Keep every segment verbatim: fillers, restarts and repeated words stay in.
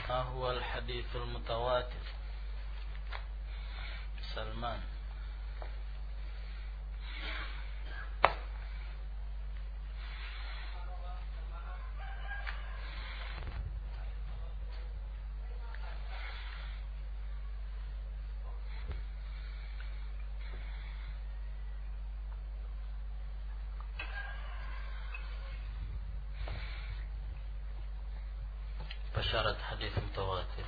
ما هو الحديث المتواتر؟ سلمان. Syarat hadis mutawatir.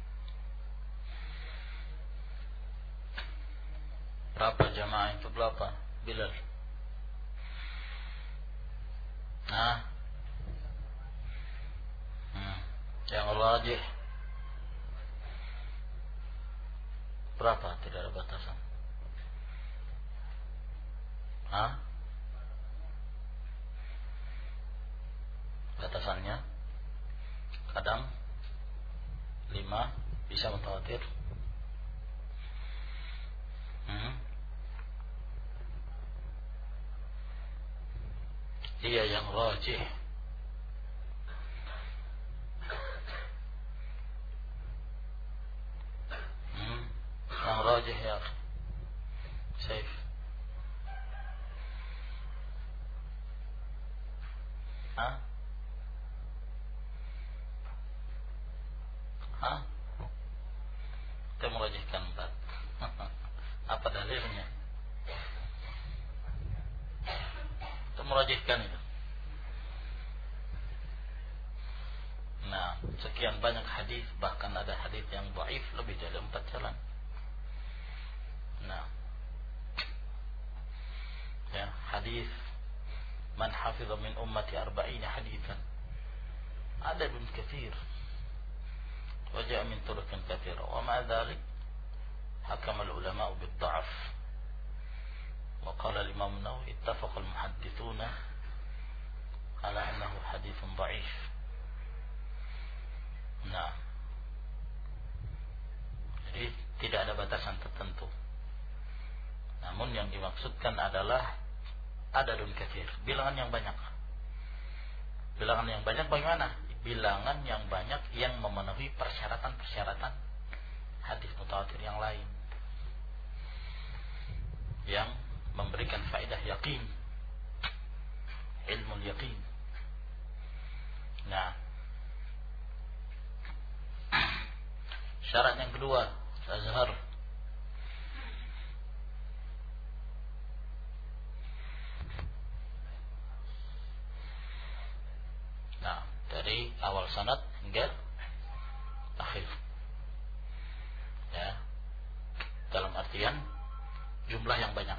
Berapa jamaah itu berapa? Bilal. Nah. Hmm. Yang rajih berapa? Tidak ada batasan. Hah? Batasannya kadang lima bisa mutawatir. Hmm. Dia yang rajih. Hmm. Yang rajih ya Saif. Hah? Hah? Kita merajihkan empat. Apa dalilnya? Kita merajihkan itu. Nah, sekian banyak hadis, bahkan ada hadis yang dhaif lebih dari empat jalan. Nah, ya hadis man hafidha min ummati arba'ina hadithan adadun katsir. وجاء من طرق كثيرة ومع ذلك حكم العلماء بالضعف وقال الإمام النووي اتفق المحدثون على أنه حديث ضعيف. Nah, jadi tidak ada batasan tertentu. Namun yang dimaksudkan adalah adadun katsir, bilangan yang banyak. Bilangan yang banyak bagaimana? Bilangan yang banyak yang memenuhi persyaratan-persyaratan hadis mutawatir yang lain, yang memberikan faedah yakin, ilmu yakin. Nah, syarat yang kedua, Azhar. Nah, dari awal sanad hingga akhir. Ya. Dalam artian jumlah yang banyak.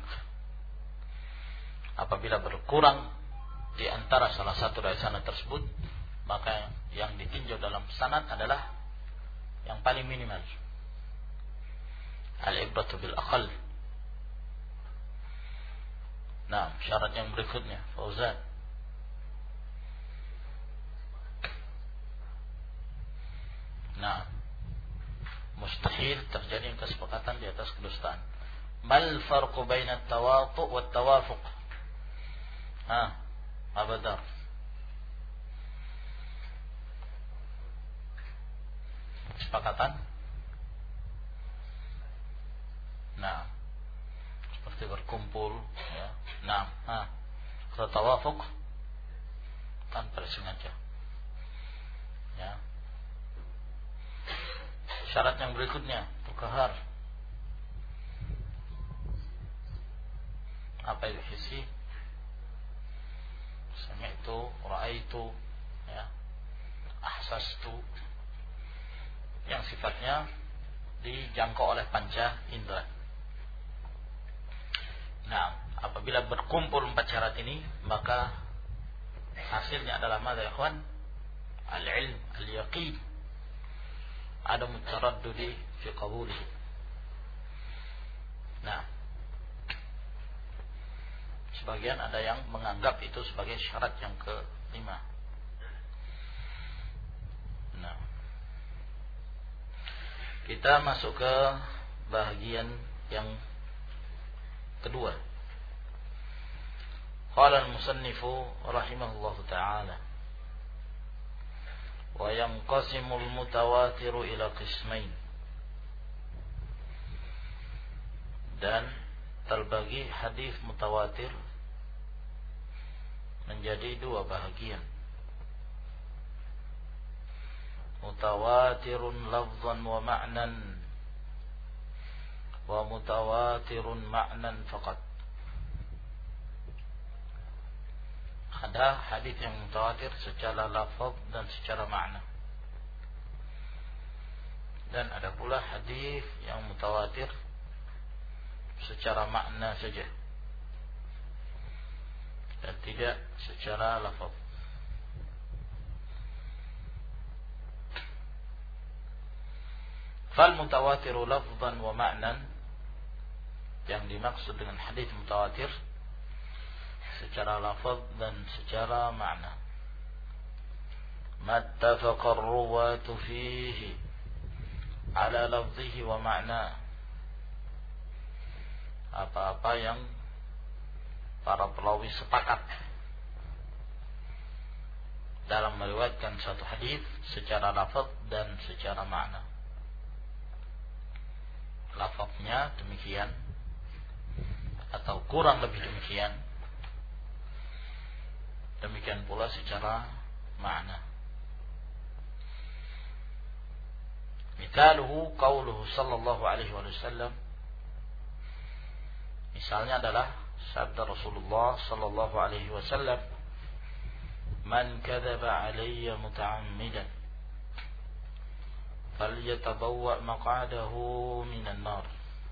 Apabila berkurang di antara salah satu dari sanad tersebut, maka yang ditinjau dalam sanad adalah yang paling minimal. Al-ibratu bil aqall. Nah, syarat yang berikutnya, Fauzan. Nah, mustahil terjadi kesepakatan di atas kedustaan. Mal farqu baina at-tawatu' wa at-tawafuq? Ah, Abadar. Kesepakatan? Nah, seperti berkumpul, ya. Nah, ah, kalau tawafuq tanpa sengaja. Ya. Syarat yang berikutnya, tukahar. Apa itu hissi? Sami'tu, ra'aitu, ya. Ahsastu. Yang sifatnya dijangkau oleh panca indera. Nah, apabila berkumpul empat syarat ini, maka hasilnya adalah madza ya ikhwan? Al-ilm, al-yaqin. Ada mutaraddudi fi qabuli. Nah, sebagian ada yang menganggap itu sebagai syarat yang kelima. Nah, kita masuk ke bahagian yang kedua. Qala al-musannifu rahimahullahu ta'ala wa yanqasimul mutawatiru ila qismain. Dan terbagi hadis mutawatir menjadi dua bahagian. Mutawatirun lafzan wa ma'nan, wa mutawatirun ma'nan faqat. Ada hadis yang mutawatir secara lafaz dan secara makna. Dan ada pula hadis yang mutawatir secara makna saja dan tidak secara lafaz. Fal mutawatiru lafzan wa ma'nan, yang dimaksud dengan hadis mutawatir secara lafaz dan secara makna, mattafaqa ar-ruwatu fihi ala lafzihi wa ma'na, apa-apa yang para perawi sepakat dalam meriwayatkan satu hadis secara lafaz dan secara makna. Lafaznya demikian atau kurang lebih demikian, demikian pula secara makna. Mithaluhu qauluhu sallallahu alaihi wasallam, misalnya adalah sabda Rasulullah sallallahu alaihi wasallam, man kadzaba alayya muta'ammidan falyatabawwa maq'adahu minan nar.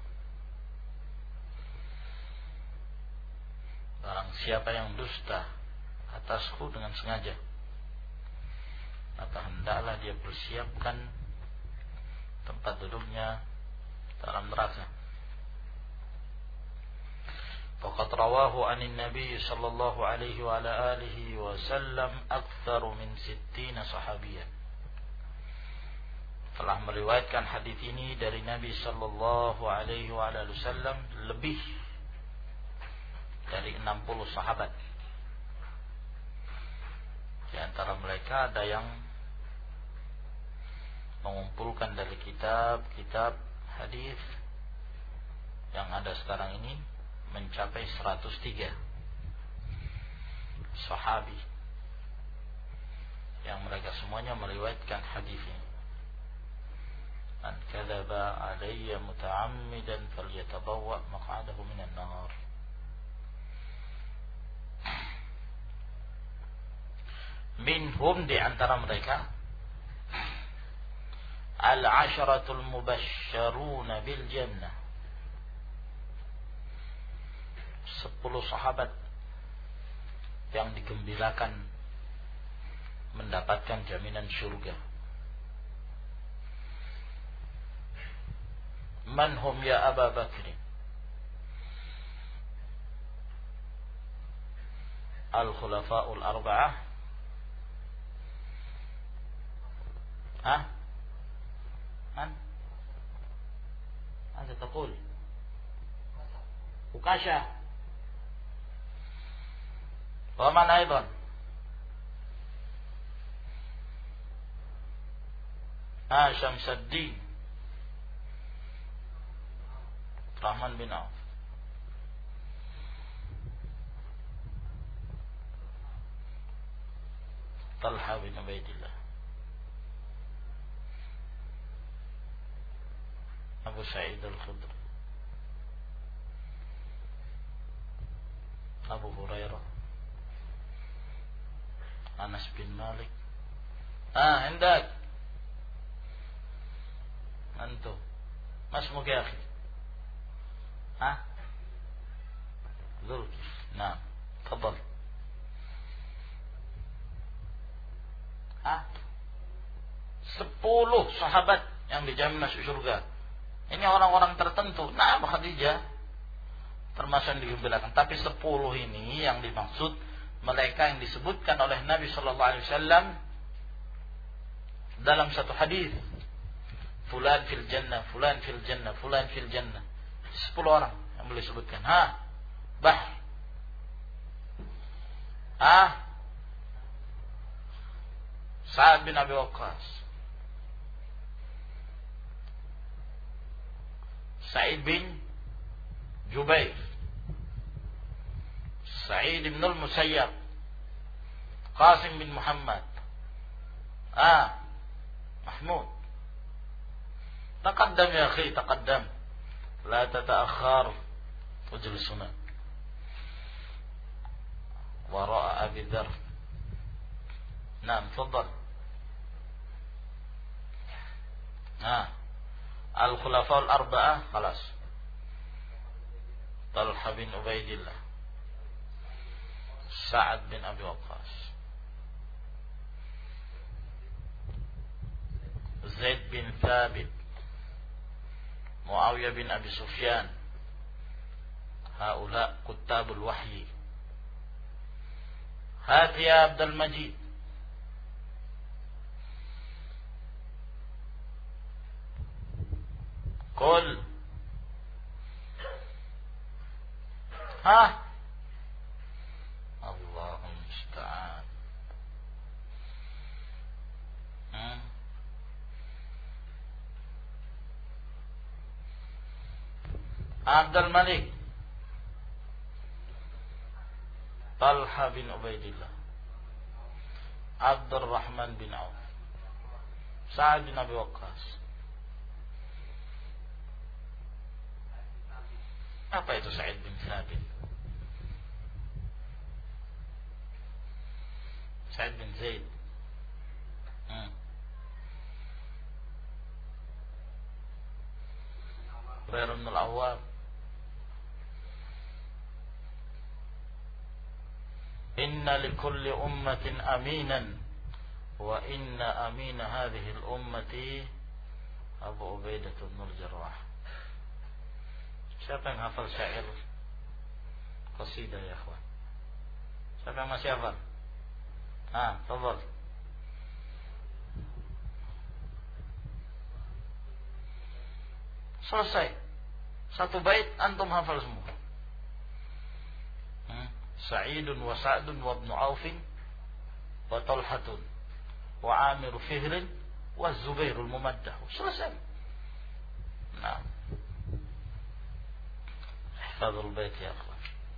Barang siapa yang dusta atasku dengan sengaja, maka hendaklah dia persiapkan tempat duduknya dalam neraka. Faqad rawahu 'anin Nabi sallallahu alaihi wa ala alihi wasallam aktsaru min sittina sahabiyan. Telah meriwayatkan hadis ini dari Nabi sallallahu alaihi wa ala alihi wasallam lebih dari enam puluh sahabat. Di antara mereka ada yang mengumpulkan dari kitab-kitab hadis yang ada sekarang ini mencapai seratus tiga sahabi yang mereka semuanya meriwayatkan hadis ini. Man kadzaba alayya muta'ammidan falyatabawwa maq'adahu minan nar. Minhum, di antara mereka, al-asharatul mubasysyaruna bil jannah, sepuluh sahabat yang digembirakan mendapatkan jaminan surga. Man hum ya Abu Bakr? Al-khulafa'ul arba'ah. Hah? Man? Anta taqul Ukasha. Wa man aidan? Ah, Syamsuddin Rahman bin Auf. Talha bin Ubaidillah. Abu Sa'id al-Khudri, Abu Hurairah, Anas bin Malik. Ah, hendak antum mas mugi akhi. Hah? Zulkif. Nah, tafadhal. Hah? Sepuluh sahabat yang dijamin masuk surga. Ini orang-orang tertentu. Nah, Khadijah termasuk yang digembirakan. Tapi sepuluh ini yang dimaksud mereka yang disebutkan oleh Nabi Sallallahu Alaihi Wasallam dalam satu hadis. Fulan fil jannah, fulan fil jannah, fulan fil jannah. Sepuluh orang yang boleh sebutkan. Ha, bah, ah, Sa'ad bin Abi Waqqas, Sa'id bin Jubair, Sa'id bin al-Musayyab, Qasim bin Muhammad, ah, Mahmud. Taqaddam ya akhi, taqaddam. La tata'akhkhar, ujlisuna wara'a Abi Dzar. Naam, tafadhal. Nah, al-khulafa al-arba'ah, khalas. Talha bin Ubaidillah, Sa'ad bin Abi Waqqas, Zaid bin Thabit, Muawiyah bin Abi Sufyan. Haula kutabul wahyi. Hati ya Abdul Majid. Qul. Ha? Allahumma musta'an. Hmm. Abdul Malik, Talha bin Ubaidillah, Abdul Rahman bin Auf, Sa'ad bin Abi Waqqas. Apa itu Sa'id bin Thabit? Sa'id bin Zaid. Hmm. Zubair bin al-Awwam. Inna likulli ummatin aminan wa inna amina hadhihi al-ummati Abu Ubaidah bin al-Jarrah. Siapa yang hafal syair qasidah ya akhwan? Siapa yang masih hafal? Ah, tafadhal. Selesai. Satu bait antum hafal semua. Hmm. Sa'idun wa Sa'dun wa Ibnu Aufin wa Talhatun wa Amir Fihrin wa Zubairul Mumaddah. Selesai. Nah. Ihfazul bait ya akhwan.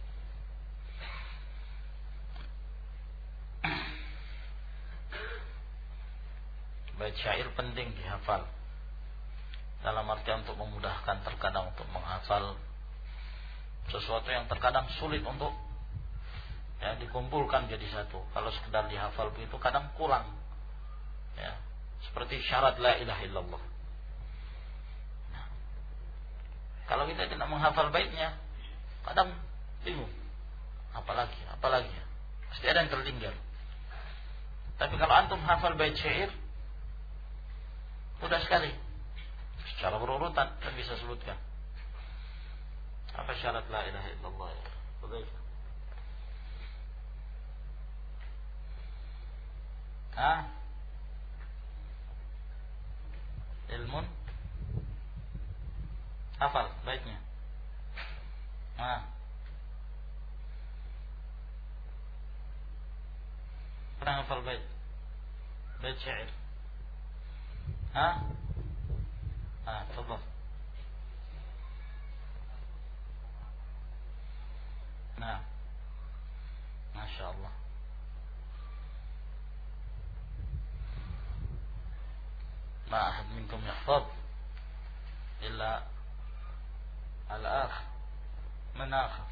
Bait syair penting dihafal. Dalam artian untuk memudahkan, terkadang untuk menghafal sesuatu yang terkadang sulit untuk ya dikumpulkan jadi satu. Kalau sekedar dihafal begitu kadang kurang. Ya, seperti syarat la ilaha illallah. Nah, kalau kita tidak menghafal baitnya, kadang bingung. Apalagi, apalagi. Pasti ada yang tertinggal. Tapi kalau antum hafal bait syair, mudah sekali. Secara berurutan kan bisa sebutkan. Apa syarat la ilaha illallah ya? Bagaimana? Hah? Ilmun? Hafal baiknya. Nah. Pernah hafal bait? Bait syair. Hah? Ah, tafadhal. Nah. Masya Allah. Ma ahad minkum yahfaz illa al-akh. Man akhar?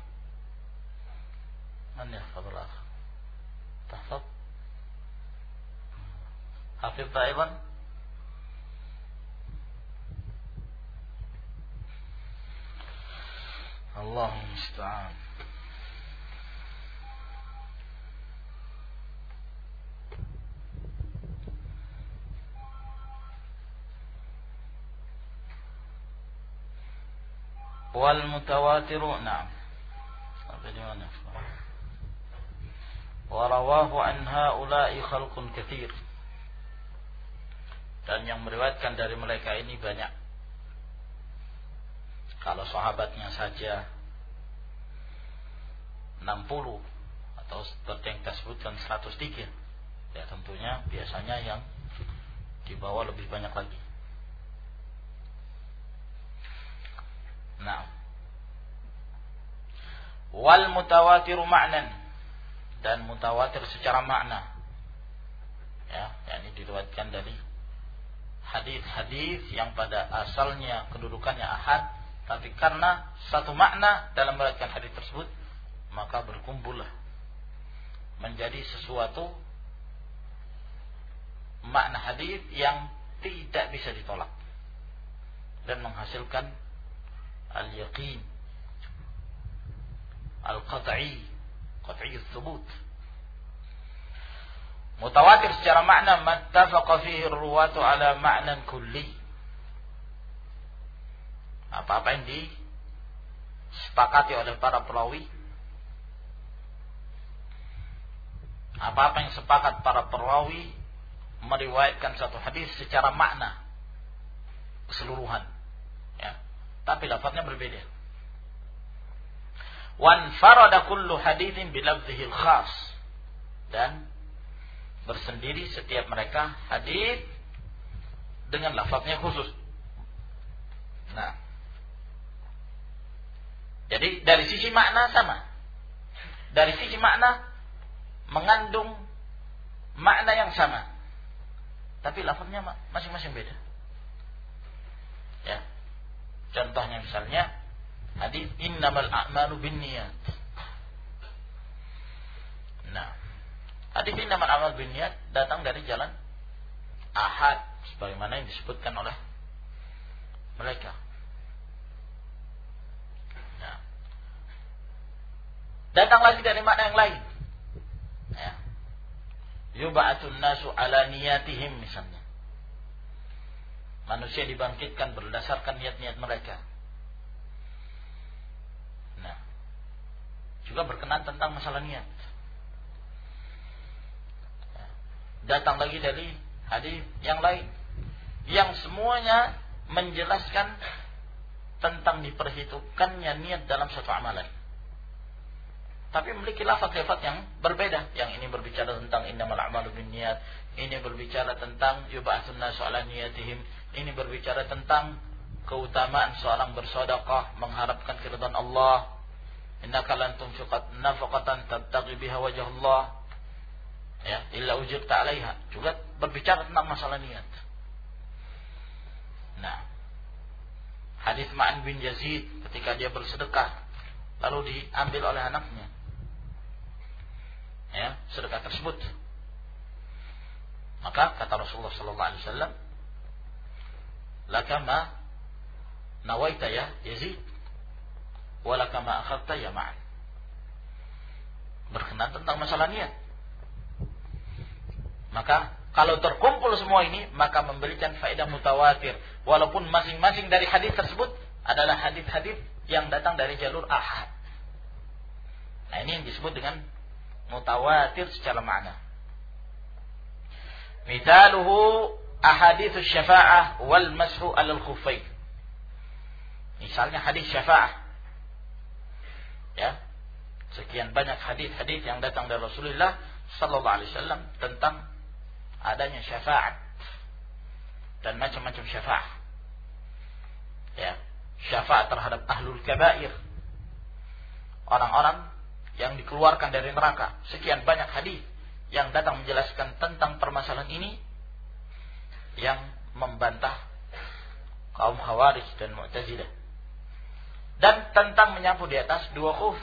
Man yahfaz al-akh? Tahfaz? Hafidh aidan? Allahumma musta'an. Wal mutawatiru, na'am. Sampai di mana? Wa rawahu an haula'i khalqun katsir. Dan yang meriwayatkan dari mereka ini banyak. Kalau sahabatnya saja enam puluh atau seperti yang kita sebutkan seratus tiga. Ya tentunya biasanya yang dibawa lebih banyak lagi. Nah, wal mutawatiru ma'nan, dan mutawatir secara makna. Ya, yakni diriwayatkan dari hadis-hadis yang pada asalnya kedudukannya ahad, tapi karena satu makna dalam meriwayatkan hadis tersebut, maka berkumpullah menjadi sesuatu makna hadis yang tidak bisa ditolak dan menghasilkan al-yaqin al-qat'i qat'i ats-tsubut. Mutawatir secara makna mattafaqa fihi ar-ruwatu ala ma'nan kulli. Apa-apa yang disepakati oleh para perawi, apa-apa yang sepakat para perawi meriwayatkan satu hadis secara makna keseluruhan, ya, tapi lafaznya berbeda. Wan farada kullu haditsin bilafzihi al-khas, dan bersendiri setiap mereka hadis dengan lafaznya khusus. Nah, jadi dari sisi makna sama, dari sisi makna mengandung makna yang sama, tapi lafaznya masing-masing beda. Ya, contohnya misalnya hadis innamal a'malu binniyat. Nah, hadis innamal a'malu binniyat datang dari jalan ahad sebagaimana yang disebutkan oleh mereka. Nah, datang lagi dari makna yang lain. Ya. Yub'atsun nasu ala niyatihim misalnya. Manusia dibangkitkan berdasarkan niat-niat mereka. Nah, juga berkenaan tentang masalah niat. Ya. Datang lagi dari hadis yang lain yang semuanya menjelaskan tentang diperhitungkannya niat dalam satu amalan, tapi memiliki lafaz-lafaz yang berbeda. Yang ini berbicara tentang innamal a'malu binniyat, ini berbicara tentang yub'atsun nasu ala niyatihim, ini berbicara tentang keutamaan seorang bersedekah mengharapkan keridhaan Allah. Innaka lan tunfiqat nafaqatan tabtaghi biha wajh Allah, ya, illa ujirta 'alaiha. Juga berbicara tentang masalah niat. Nah, hadis Ma'an bin Yazid ketika dia bersedekah lalu diambil oleh anaknya, ya, sedekah tersebut. Maka kata Rasulullah sallallahu alaihi wasallam, "Laka ma nawaita ya Yazid, wa laka ma akhadta ya Ma'an." Berkenaan tentang masalah niat. Maka kalau terkumpul semua ini, maka memberikan faedah mutawatir, walaupun masing-masing dari hadis tersebut adalah hadis-hadis yang datang dari jalur ahad. Nah, ini yang disebut dengan mutawatir secara makna. Mithaluhu ahaditsus syafa'ah wal mashu 'alal khuffain. Misalnya hadis syafa'ah. Ya. Sekian banyak hadis-hadis yang datang dari Rasulullah sallallahu alaihi wasallam tentang adanya syafaat dan macam-macam syafaat. Ya, syafaat terhadap ahlul kabair, orang-orang yang dikeluarkan dari neraka. Sekian banyak hadis yang datang menjelaskan tentang permasalahan ini, yang membantah kaum Khawarij dan Mu'tazilah, dan tentang menyapu di atas dua khuf.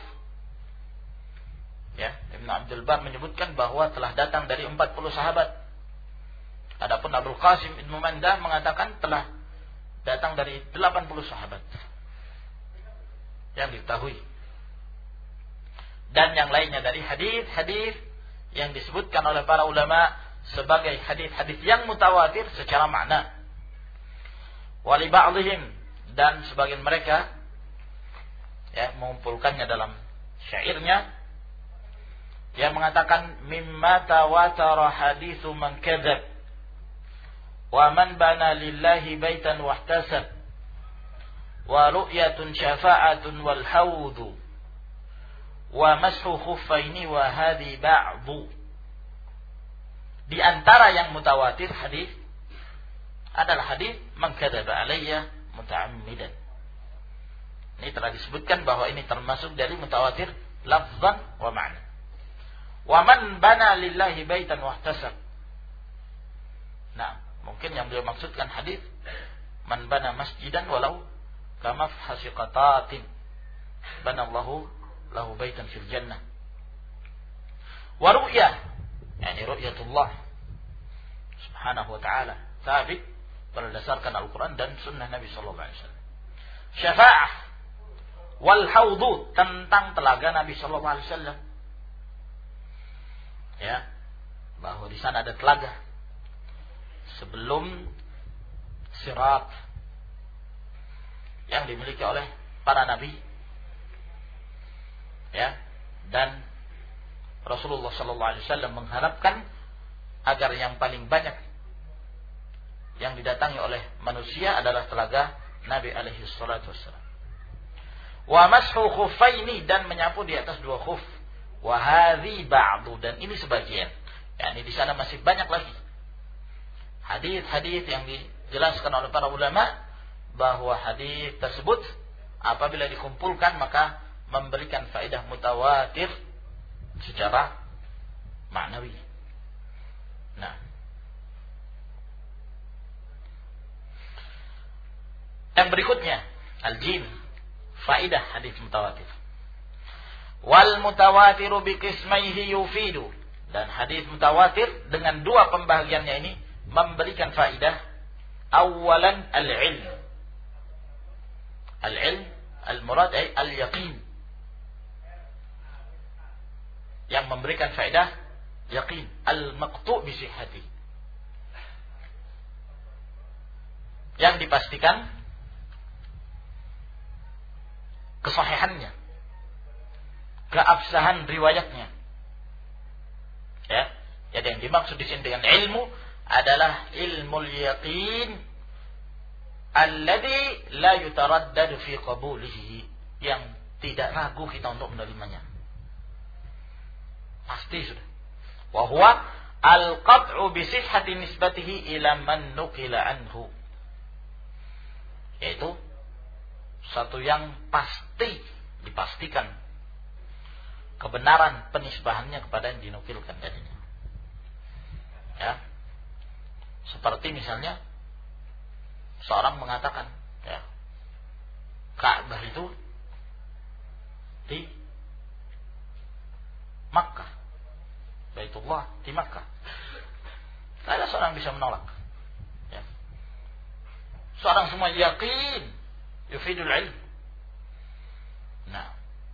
Ya, Ibnu Abdul Bar menyebutkan bahwa telah datang dari empat puluh sahabat. Adapun Abdul Qasim Ibnu Mandah mengatakan telah datang dari delapan puluh sahabat yang diketahui. Dan yang lainnya dari hadis-hadis yang disebutkan oleh para ulama sebagai hadis-hadis yang mutawatir secara makna. Wali ba'dihim, dan sebagian mereka, ya, mengumpulkannya dalam syairnya, yang mengatakan mimma tawatara haditsu man kadzab wa man bana lillahi baitan wahtasab wa ru'yatun syafa'atun wal haudu wa mashu khuffaini wa hadhi ba'du. Di antara yang mutawatir hadis adalah hadis man kadzaba alayya muta'ammidan. Ini telah disebutkan bahwa ini termasuk dari mutawatir lafzan wa ma'na. Wa man bana lillahi baitan wahtasab. Nah, mungkin yang beliau maksudkan hadis man bana masjidan walau kama hasiqatatin banallahu lahu baitan fil jannah. Wa ru'yah, yani ru'yatullah subhanahu wa ta'ala, sabit berdasarkan Al-Quran dan sunnah Nabi sallallahu alaihi wasallam. Syafa'ah wal haudu, tentang telaga Nabi sallallahu alaihi wasallam. Ya, bahwa di sana ada telaga sebelum sirat yang dimiliki oleh para nabi. Ya, dan Rasulullah sallallahu alaihi wasallam mengharapkan agar yang paling banyak yang didatangi oleh manusia adalah telaga Nabi alaihi salatu wassalam. Wa mashu khuffaini, dan menyapu di atas dua khuf. Wa hadhi ba'du, dan ini sebagian. Yani di sana masih banyak lagi hadis-hadis yang dijelaskan oleh para ulama bahwa hadis tersebut apabila dikumpulkan maka memberikan faedah mutawatir secara maknawi. Nah, yang berikutnya al-jim, faidah hadis mutawatir. Wal mutawatiru biqismaihi yufidu, dan hadis mutawatir dengan dua pembagiannya ini memberikan faidah. Awalan al-ilm. Al-ilm al-murad ay al-yaqin. Yang memberikan faidah yaqin, al-maqtu' bi sihhati. Yang dipastikan kesahihannya, keabsahan riwayatnya. Ya, jadi yang dimaksud di sini dengan ilmu adalah ilmul yaqin alladhi la yutaraddadu fi qabulihi, yang tidak ragu kita untuk menerimanya. Pasti sudah. Wa huwa al-qat'u bi sihhati nisbatihi ila man nuqila anhu. Yaitu satu yang pasti, dipastikan kebenaran penisbahannya kepada yang dinukilkan darinya. Ya. Seperti misalnya seorang mengatakan, ya, Ka'bah itu di Makkah, Baitullah di Makkah. Tidak ada seorang bisa menolak. Ya. Seorang semua yakin, yufidul ilm. Nah,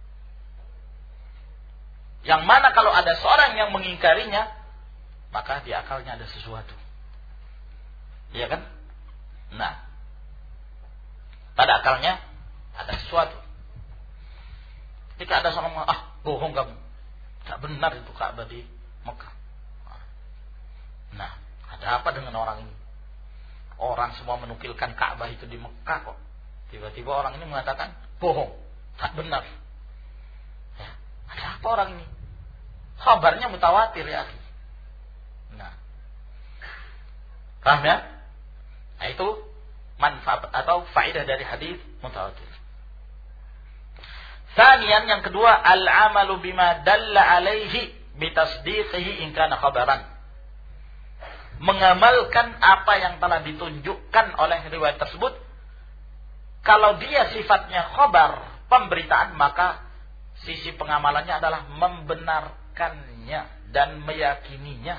yang mana kalau ada seorang yang mengingkarinya, maka di akalnya ada sesuatu. Iya kan? Nah, pada akalnya ada sesuatu. Ketika ada seorang mengatakan, ah, bohong kamu, tak benar itu Ka'bah di Mekah. Nah, ada apa dengan orang ini? Orang semua menukilkan Ka'bah itu di Mekah kok. Tiba-tiba orang ini mengatakan bohong, tak benar. Ya, ada apa orang ini? Kabarnya mutawatir ya. Nah, paham ya? Nah, itu manfaat atau faedah dari hadis mutawatir. Tsaniyan, yang kedua, al-amalu bima dalla alaihi bitasdiqihi in kana khabaran. Mengamalkan apa yang telah ditunjukkan oleh riwayat tersebut. Kalau dia sifatnya khabar, pemberitaan, maka sisi pengamalannya adalah membenarkannya dan meyakininya.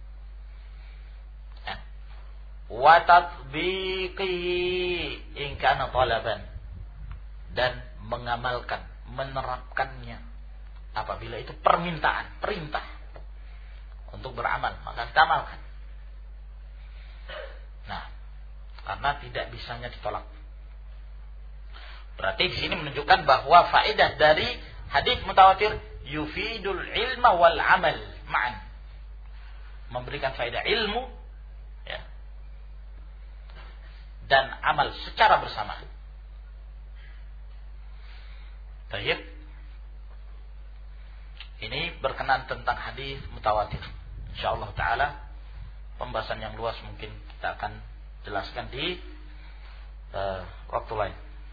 Wa tatbiqihi in kana talaban, dan mengamalkan, menerapkannya apabila itu permintaan, perintah untuk beramal, maka kita amalkan. Nah, karena tidak bisanya ditolak. Berarti di sini menunjukkan bahwa faedah dari hadis mutawatir yufidul ilma wal amal ma'an, memberikan faedah ilmu, ya, dan amal secara bersamaan. Baik. Ini berkenan tentang hadis mutawatir. Insyaallah taala pembahasan yang luas mungkin kita akan jelaskan di uh, waktu lain.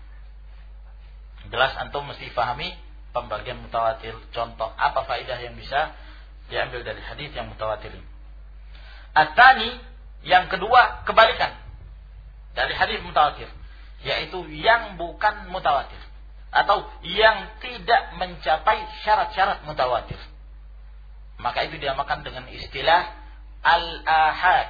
Jelas antum mesti pahami pembagian mutawatir. Contoh apa faedah yang bisa diambil dari hadis yang mutawatir ini. At-tani, yang kedua kebalikan dari hadis mutawatir, yaitu yang bukan mutawatir atau yang tidak mencapai syarat-syarat mutawatir. Maka itu dinamakan dengan istilah al-ahad.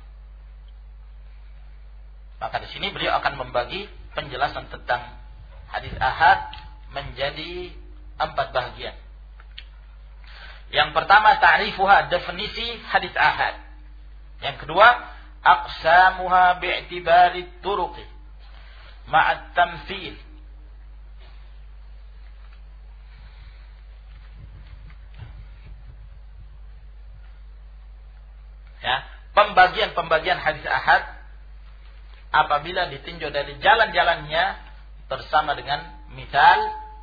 Maka di sini beliau akan membagi penjelasan tentang hadis ahad menjadi empat bagian. Yang pertama ta'rifuha, definisi hadis ahad. Yang kedua aqsamuha bi'tibari turuqi ma'at tamthil. Ya, pembagian-pembagian hadis ahad apabila ditinjau dari jalan-jalannya bersama dengan misal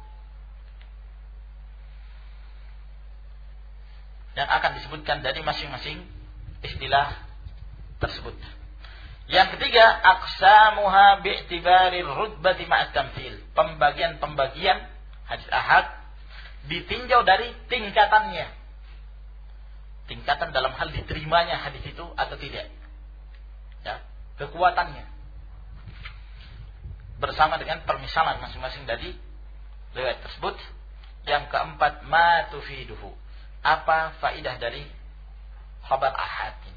yang akan disebutkan dari masing-masing istilah tersebut. Yang ketiga, aqsamuha bi'tibari rutbati ma'at tamthil. Pembagian-pembagian hadis ahad ditinjau dari tingkatannya. Tingkatan dalam hal diterimanya hadis itu atau tidak. Ya, kekuatannya. Bersama dengan permisalan masing-masing dari riwayat tersebut. Yang keempat, ma tufiduhu. Apa faidah dari khabar ahad ini?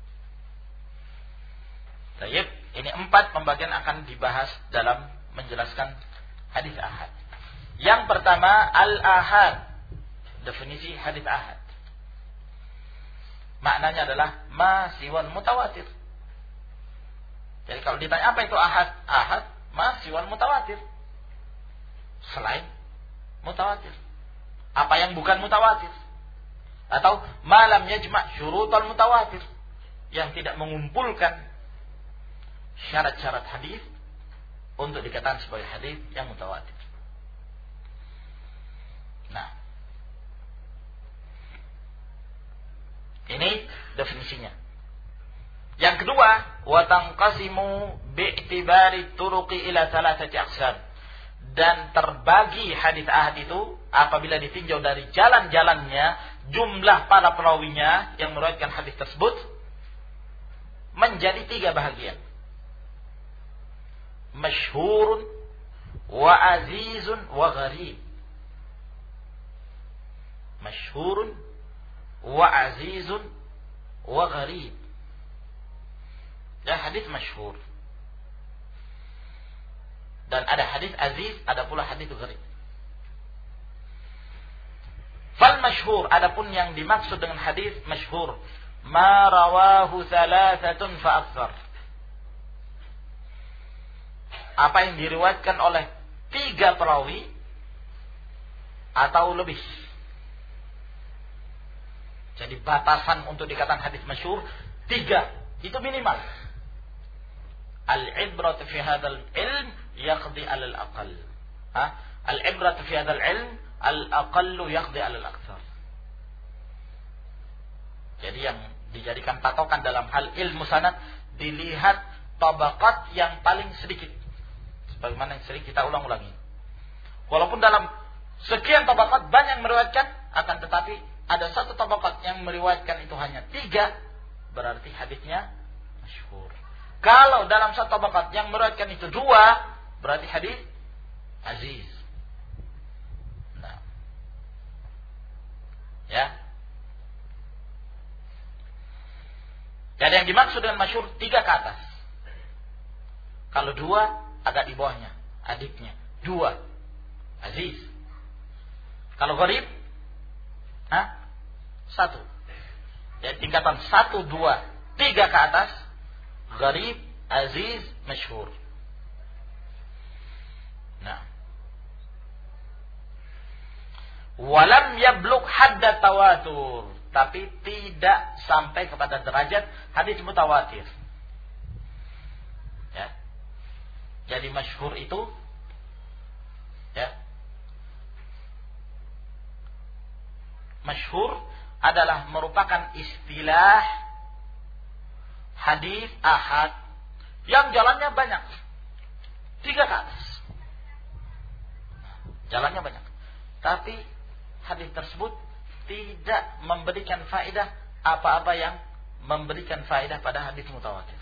Baik, ini empat pembagian akan dibahas dalam menjelaskan hadis ahad. Yang pertama, al-ahad. Definisi hadis ahad. Maknanya adalah ma siwal mutawatir. Jadi kalau ditanya apa itu ahad? Ahad ma siwal mutawatir. Selain mutawatir. Apa yang bukan mutawatir? Atau malam yajma' syurutal mutawatir, yang tidak mengumpulkan syarat-syarat hadis untuk dikatakan sebagai hadis yang mutawatir. Nah, ini definisinya. Yang kedua, wa tanqasimu bi'tibari turuqi ila thalathati aqsam. Dan terbagi hadis ahad itu apabila ditinjau dari jalan-jalannya, jumlah para perawinya yang meriwayatkan hadis tersebut menjadi tiga bahagian. Masyhurun wa azizun wa gharib. Masyhurun wa azizun wa gharib. Ya, hadis masyhur. Dan ada hadis aziz, ada pula hadis gharib. Fal masyhur, adapun yang dimaksud dengan hadis masyhur, ma rawahu thalathatun fa akthar. Apa yang diriwayatkan oleh tiga perawi atau lebih. Jadi batasan untuk dikatakan hadis masyhur tiga, itu minimal. Al-ibrat fi hadzal ilm yaqdi 'ala al-aqall. Ha? Al-ibrat fi hadzal ilm al-aqallu yaqdi 'ala al-aktsar. Jadi yang dijadikan patokan dalam hal ilmu sanad dilihat tabaqat yang paling sedikit. Sebagaimana yang sering kita ulang-ulangi. Walaupun dalam sekian tabaqat banyak yang meriwayatkan, akan tetapi ada satu tabaqat yang meriwayatkan itu hanya tiga, berarti hadisnya masyhur. Kalau dalam satu tabaqat yang meriwayatkan itu dua, berarti hadis aziz. Nah. Ya. Jadi yang dimaksud dengan masyhur tiga ke atas. Kalau dua, agak di bawahnya, adiknya. Dua, aziz. Kalau gharib, hah? Satu. Jadi tingkatan satu, dua, tiga ke atas, gharib, aziz, masyhur. Nah. Walam yablugh hadda tawatur, tapi tidak sampai kepada derajat hadis mutawatir. Ya. Jadi masyhur itu, ya, masyhur adalah merupakan istilah hadis ahad yang jalannya banyak, tiga ke atas, jalannya banyak, tapi hadis tersebut tidak memberikan faedah apa-apa yang memberikan faedah pada hadis mutawatir.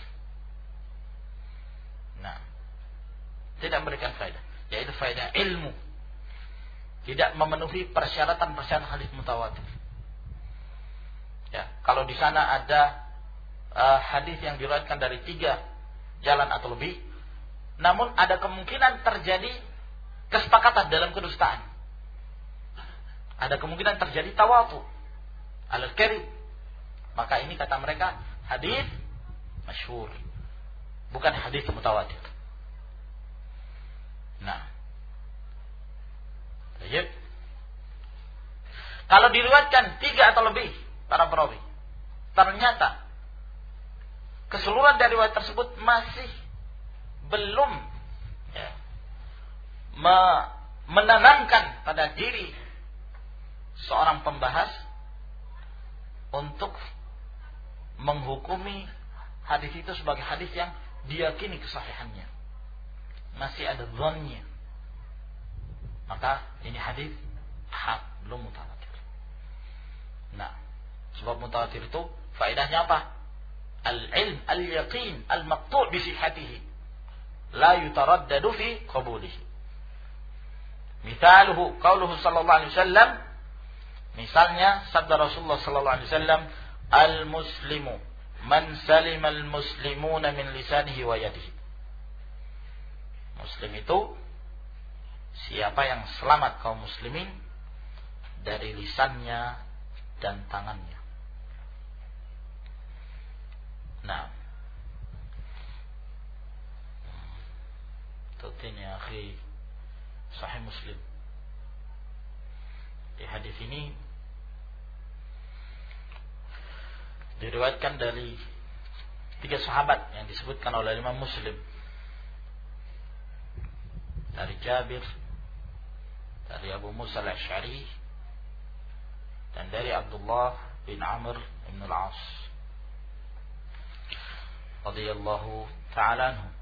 Nah, tidak memberikan faedah, yaitu faedah ilmu, tidak memenuhi persyaratan-persyaratan hadis mutawatir. Ya, kalau di sana ada uh, hadis yang diriwayatkan dari tiga jalan atau lebih, namun ada kemungkinan terjadi kesepakatan dalam kedustaan, ada kemungkinan terjadi tawatu al-karib, maka ini kata mereka hadis masyhur, bukan hadis mutawatir. Nah, baik. Kalau diriwayatkan tiga atau lebih para perawi, ternyata keseluruhan dari riwayat tersebut masih belum ya, me- menenangkan pada diri seorang pembahas untuk menghukumi hadis itu sebagai hadis yang diyakini kesahihannya, masih ada dzannya, maka ini hadis ahad, belum mutawatir. Nah, sebab mutawatir itu faedahnya apa? Al-ilm, al-yaqin, al-maqtu' bi sihhatihi, la yutaraddadu fi qabulihi. Mithaluhu qauluhu sallallahu alaihi wasallam, misalnya sabda Rasulullah sallallahu alaihi wasallam, al-muslimu man salima al-muslimuna min lisanihi wa yadihi. Muslim itu siapa yang selamat kaum muslimin dari lisannya dan tangannya. Nah, tutin ya akhi, Sahih Muslim. Di hadis ini diriwayatkan dari tiga sahabat yang disebutkan oleh Imam Muslim, dari Jabir, dari Abu Musa al-Asy'ari, dan dari Abdullah bin Amr bin al-As radhiyallahu ta'ala anhu.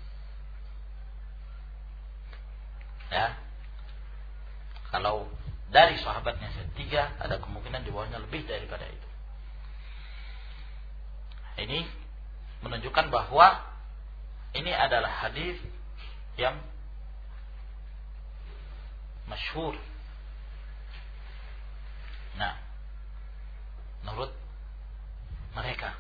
Ya, kalau dari sahabatnya tiga, ada kemungkinan di bawahnya lebih daripada itu. Ini menunjukkan bahwa ini adalah hadis yang masyhur. Nah, menurut mereka,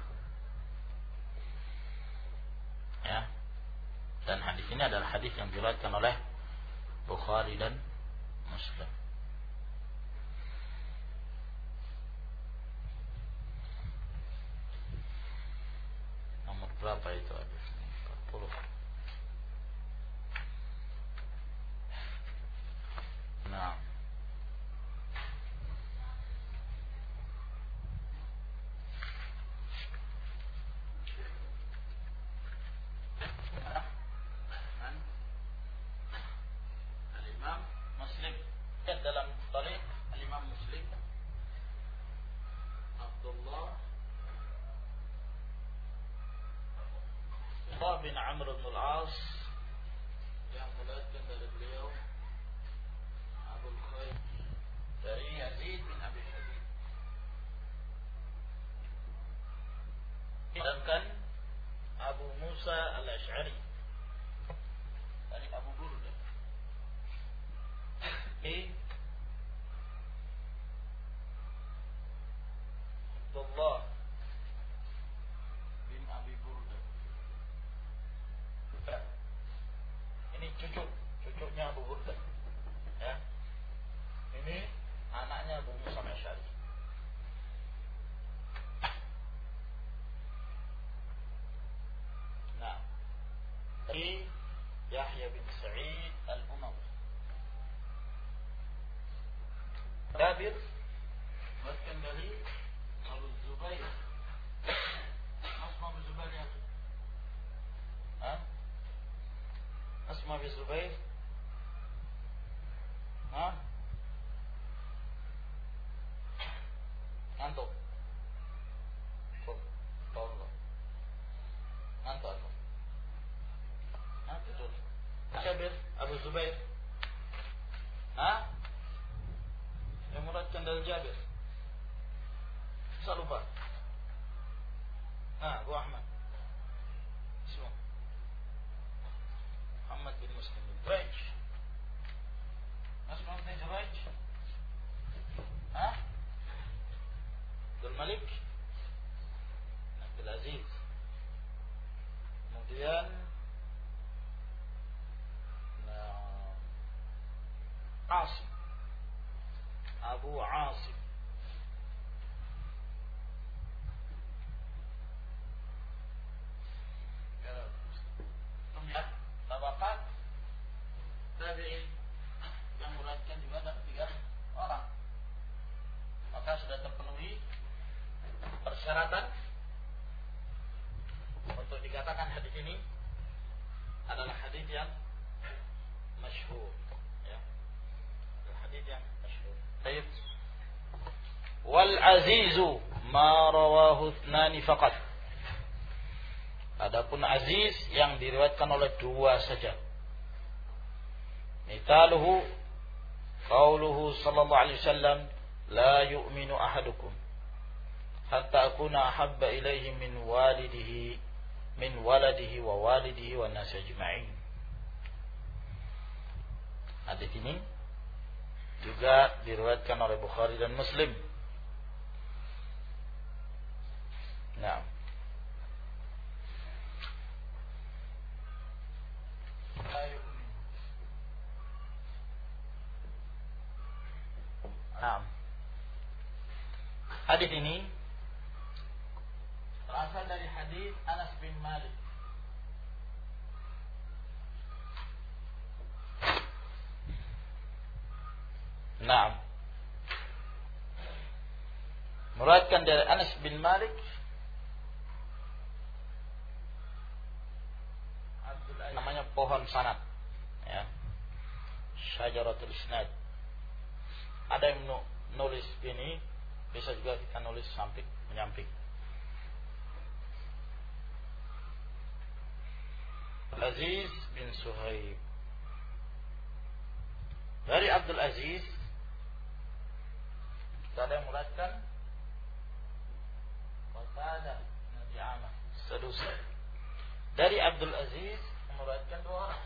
ya, dan hadis ini adalah hadis yang diriwayatkan oleh Bukhari dan Muslim. Nomor berapa itu hadis? empat puluh. Nah, dalam Tarikh Al-Imam Muslim, Abdullah bin Amr bin al-As yang meriwayatkan dari beliau Abu Khair dari Yazid bin Abi Habib, sedangkan Abu Musa al-Asy'ari dari Abu Burda ini Abdullah bin Abi Burda. Ini cucu, cucunya Abu Burda. Ya. Ini anaknya Abu Musa al-Asy'ari. Nah, dari Yahya bin Sa'id al-Umawi. Jabir bahkan dari Abu Zubair. Asma bin Zubair ya? Hah? Asma bin Zubair? Hah? Antum? Tolong. Zubair? Hah? Yang meriwayatkan dari Jabir? Saya lupa. Nah, Abu Ahmad. Semua. Muhammad bin Muslim bin Jurayj. Mas Muhammad bin Jurayj? Hah? Abdul Malik? Abdul Aziz. Kemudian nah, Asim. Abu Asim. Lihat tabakat tabi'in yang meriwayatkan juga ada tiga orang. Maka sudah terpenuhi persyaratan untuk dikatakan hadis ini adalah hadis yang masyhur, ya. Hadis yang masyhur. Baik. Wal azizu ma rawahu ithnani faqat. Adapun aziz yang diriwayatkan oleh dua saja. Mitaluhu qauluhu sallallahu alaihi wasallam la yu'minu ahadukum hatta akuna ahabba ilaihi min walidihi min waladihi wa walidihi wa nasi ajma'in. Hadis ini juga diriwayatkan oleh Bukhari dan Muslim. Nah, Nah, hadis ini berasal dari hadis Anas bin Malik. Nah, meriwayatkan dari Anas bin Malik. Namanya pohon sanad, ya. Syajaratul isnad. Ada yang nulis ini, bisa juga kita nulis samping, menyamping. Aziz bin Suhaib. Dari Abdul Aziz, ada yang meriwayatkan Qatadah bin Di'amah Sadusi. Dari Abdul Aziz meriwayatkan dua orang.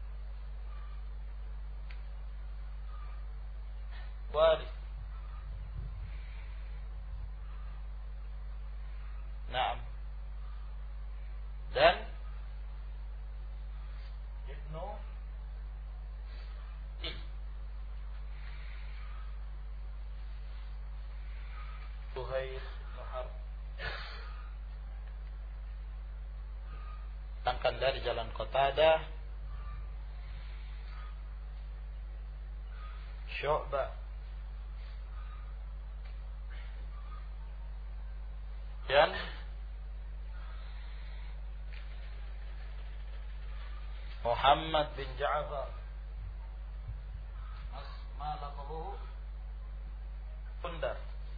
Waris. Naam. Dan Ibnu I. Suhair Nuhar. Tangkan dari jalan Qatadah, Syu'bah, dan Muhammad bin Ja'far asma laqabuhu Bundar.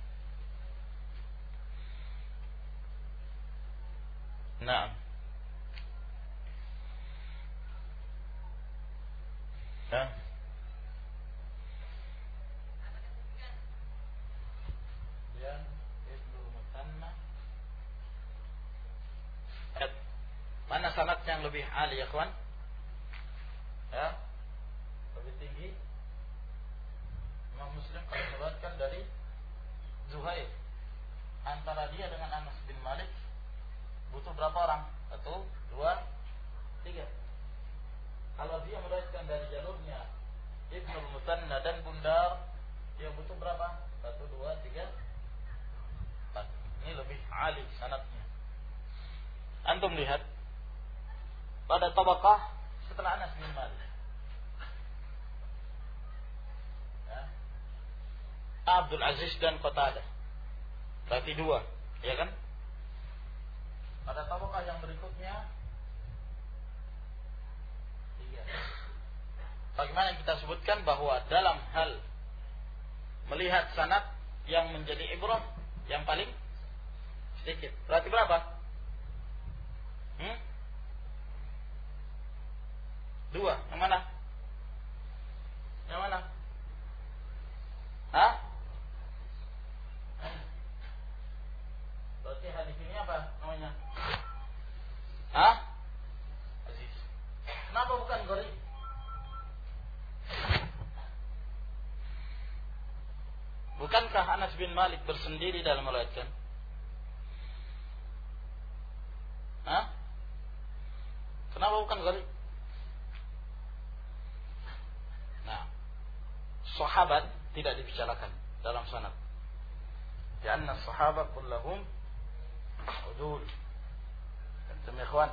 Naam. Ya. Dan Ibnu Mutanna. Mana sanad yang lebih ali ya kawan? Ya, lebih tinggi. Imam Muslim kalau meriwayatkan dari Zuhair, antara dia dengan Anas bin Malik butuh berapa orang? Satu, dua, tiga. Kalau dia meriwayatkan dari jalurnya Ibnu Mutanna dan Bundar, dia butuh berapa? Satu, dua, tiga, empat. Ini lebih ali sanadnya. Antum lihat pada tabaqah setelah Anas bin Malik, ya, Abdul Aziz dan Qatadah, berarti dua, ya kan? Pada tabaqah yang berikutnya tiga. Bagaimana kita sebutkan bahwa dalam hal melihat sanad yang menjadi ibrah yang paling sedikit, berarti berapa? Hmm? Dua, yang mana? Bukankah Anas bin Malik bersendiri dalam meriwayatkan? Hah? Kenapa bukan gharib? Nah, sahabat tidak dibicarakan dalam sanad. Karena sahabat kullahum udul. Antum ya ikhwan?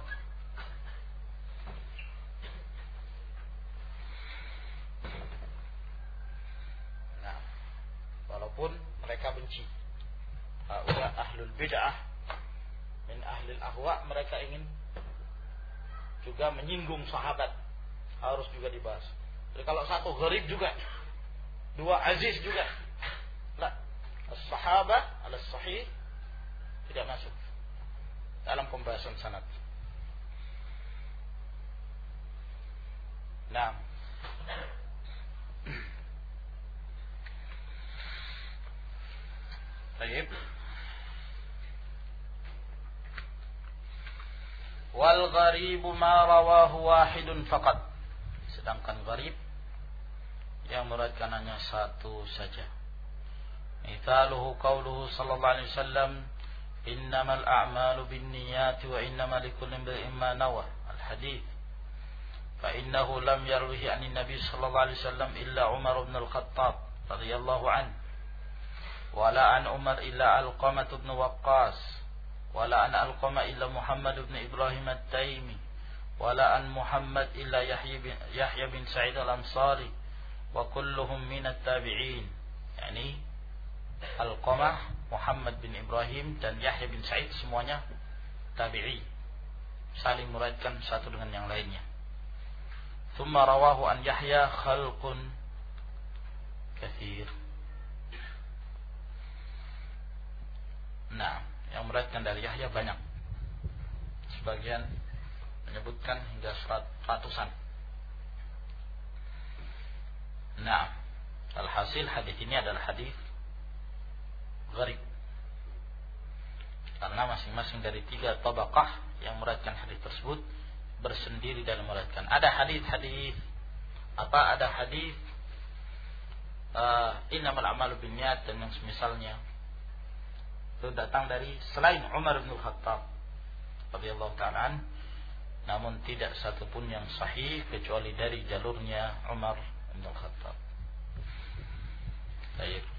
Nah, walaupun mereka benci. Haula ahlul bid'ah min ahlil ahwa, mereka ingin juga menyinggung sahabat, harus juga dibahas. Jadi kalau satu gharib juga, dua aziz juga, lah, as-sahabah ala sahih tidak masuk dalam pembahasan sanad. Nah, baik. Wal gharibu ma rawahu wahidun faqat. Sedangkan gharib yang meriwayatkan hanya satu saja. Mithaluhu qauluhu sallallahu alaihi wasallam, innamal a'malu binniyati wa innamal likulli imrin ma nawa. Al-hadits. Fa innahu lam yarwihi 'anil nabi sallallahu alaihi wasallam illa Umar bin Al-Khattab radhiyallahu anhu. Wa la an Umar illa Alqamah bin Waqqas. Wala an alqama illa Muhammad bin Ibrahim at-Taimi, wala an Muhammad illa Yahya bin Yahya bin Sa'id al-Ansari, wa kulluhum min at-tabi'in. Yani Alqamah, Muhammad bin Ibrahim dan Yahya bin Sa'id semuanya tabi'i, saling meriwayatkan satu dengan yang lainnya. Thumma rawahu an Yahya khalqun katsir. Nah, yang meriwayatkan dari Yahya banyak. Sebagian menyebutkan hingga ratusan. Nah, alhasil hadis ini adalah hadis gharib. Karena masing-masing dari tiga tabaqah yang meriwayatkan hadis tersebut bersendiri dalam meriwayatkan. Ada hadis-hadis apa? Ada hadis uh, innamal a'malu binniyat dan yang semisalnya. Itu datang dari selain Umar bin Al-Khattab radhiyallahu ta'ala an, namun tidak satupun yang sahih kecuali dari jalurnya Umar bin Al-Khattab. Baik.